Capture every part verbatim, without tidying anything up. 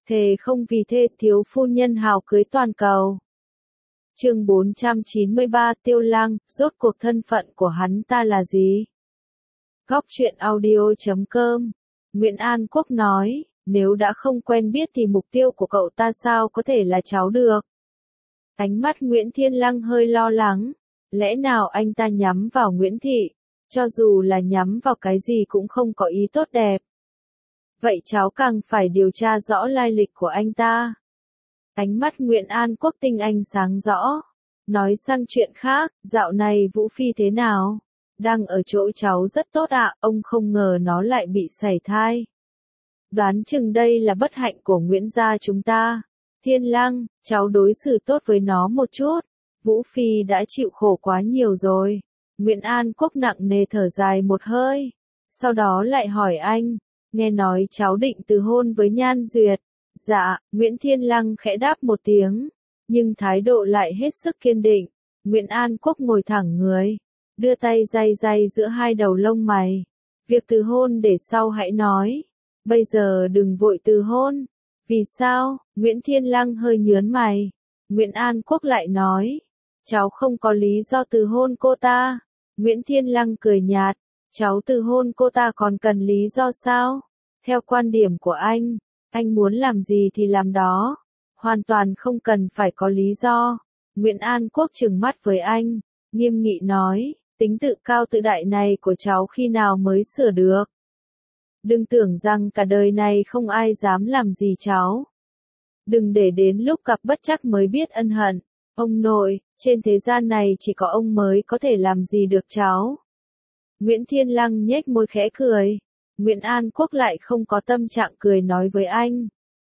thề không vì thê thiếu phu nhân hào cưới toàn cầu. Chương bốn trăm chín mươi ba Tiêu Lăng, rốt cuộc thân phận của hắn ta là gì? Góc truyện audio chấm com. Nguyễn An Quốc nói, nếu đã không quen biết thì mục tiêu của cậu ta sao có thể là cháu được? Ánh mắt Nguyễn Thiên Lăng hơi lo lắng, lẽ nào anh ta nhắm vào Nguyễn Thị, cho dù là nhắm vào cái gì cũng không có ý tốt đẹp. Vậy cháu càng phải điều tra rõ lai lịch của anh ta. Ánh mắt Nguyễn An Quốc tinh anh sáng rõ. Nói sang chuyện khác, dạo này Vũ Phi thế nào? Đang ở chỗ cháu rất tốt ạ, ông không ngờ nó lại bị sảy thai. Đoán chừng đây là bất hạnh của Nguyễn gia chúng ta. Thiên Lăng, cháu đối xử tốt với nó một chút. Vũ Phi đã chịu khổ quá nhiều rồi. Nguyễn An Quốc nặng nề thở dài một hơi. Sau đó lại hỏi anh, nghe nói cháu định từ hôn với Nhan Duyệt. Dạ, Nguyễn Thiên Lăng khẽ đáp một tiếng, nhưng thái độ lại hết sức kiên định. Nguyễn An Quốc ngồi thẳng người, đưa tay day day giữa hai đầu lông mày. Việc từ hôn để sau hãy nói, bây giờ đừng vội từ hôn. Vì sao? Nguyễn Thiên Lăng hơi nhớn mày. Nguyễn An Quốc lại nói, cháu không có lý do từ hôn cô ta. Nguyễn Thiên Lăng cười nhạt, cháu từ hôn cô ta còn cần lý do sao? Theo quan điểm của anh, anh muốn làm gì thì làm đó, hoàn toàn không cần phải có lý do. Nguyễn An Quốc trừng mắt với anh, nghiêm nghị nói, tính tự cao tự đại này của cháu khi nào mới sửa được? Đừng tưởng rằng cả đời này không ai dám làm gì cháu. Đừng để đến lúc gặp bất trắc mới biết ân hận. Ông nội, trên thế gian này chỉ có ông mới có thể làm gì được cháu. Nguyễn Thiên Lăng nhếch môi khẽ cười. Nguyễn An Quốc lại không có tâm trạng cười nói với anh.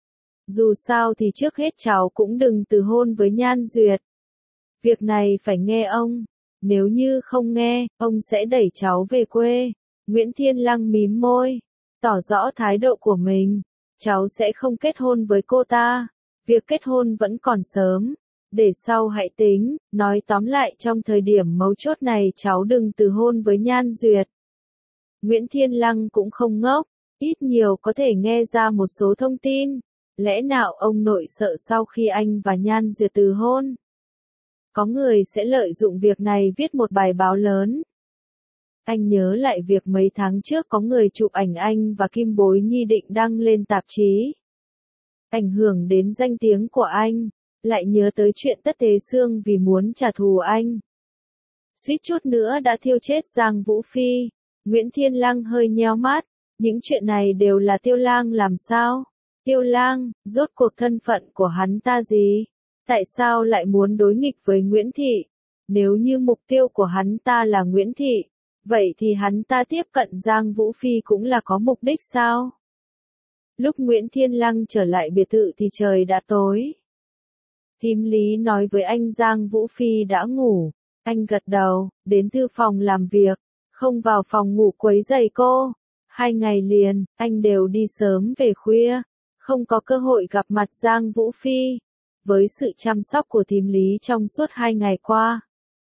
Dù sao thì trước hết cháu cũng đừng từ hôn với Nhan Duyệt. Việc này phải nghe ông. Nếu như không nghe, ông sẽ đẩy cháu về quê. Nguyễn Thiên Lăng mím môi, tỏ rõ thái độ của mình. Cháu sẽ không kết hôn với cô ta. Việc kết hôn vẫn còn sớm. Để sau hãy tính. Nói tóm lại trong thời điểm mấu chốt này cháu đừng từ hôn với Nhan Duyệt. Nguyễn Thiên Lăng cũng không ngốc, ít nhiều có thể nghe ra một số thông tin. Lẽ nào ông nội sợ sau khi anh và Nhan Duyệt từ hôn, có người sẽ lợi dụng việc này viết một bài báo lớn. Anh nhớ lại việc mấy tháng trước có người chụp ảnh anh và Kim Bối Nhi định đăng lên tạp chí. Ảnh hưởng đến danh tiếng của anh, lại nhớ tới chuyện Tất Thế Sương vì muốn trả thù anh. Suýt chút nữa đã thiêu chết Giang Vũ Phi. Nguyễn Thiên Lăng hơi nheo mắt, những chuyện này đều là Tiêu Lang làm sao? Tiêu Lang, rốt cuộc thân phận của hắn ta gì? Tại sao lại muốn đối nghịch với Nguyễn Thị? Nếu như mục tiêu của hắn ta là Nguyễn Thị, vậy thì hắn ta tiếp cận Giang Vũ Phi cũng là có mục đích sao? Lúc Nguyễn Thiên Lăng trở lại biệt thự thì trời đã tối. Thím Lý nói với anh Giang Vũ Phi đã ngủ. Anh gật đầu, đến thư phòng làm việc, không vào phòng ngủ quấy rầy cô. Hai ngày liền, anh đều đi sớm về khuya, không có cơ hội gặp mặt Giang Vũ Phi. Với sự chăm sóc của thím Lý trong suốt hai ngày qua,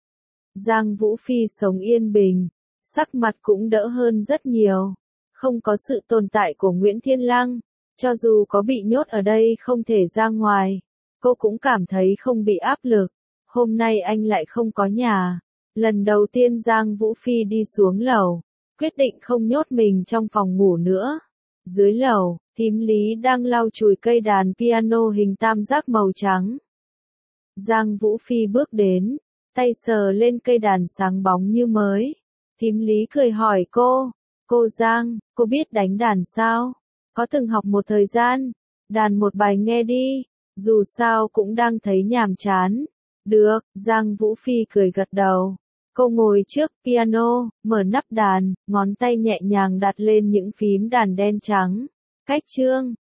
Giang Vũ Phi sống yên bình, sắc mặt cũng đỡ hơn rất nhiều. Không có sự tồn tại của Nguyễn Thiên Lăng, cho dù có bị nhốt ở đây không thể ra ngoài, cô cũng cảm thấy không bị áp lực. Hôm nay anh lại không có nhà. Lần đầu tiên Giang Vũ Phi đi xuống lầu, quyết định không nhốt mình trong phòng ngủ nữa. Dưới lầu, thím Lý đang lau chùi cây đàn piano hình tam giác màu trắng. Giang Vũ Phi bước đến, tay sờ lên cây đàn sáng bóng như mới. Thím Lý cười hỏi cô, cô Giang, cô biết đánh đàn sao? Có từng học một thời gian? Đàn một bài nghe đi, dù sao cũng đang thấy nhàm chán. Được, Giang Vũ Phi cười gật đầu. Cô ngồi trước piano, mở nắp đàn, ngón tay nhẹ nhàng đặt lên những phím đàn đen trắng. Cách chương,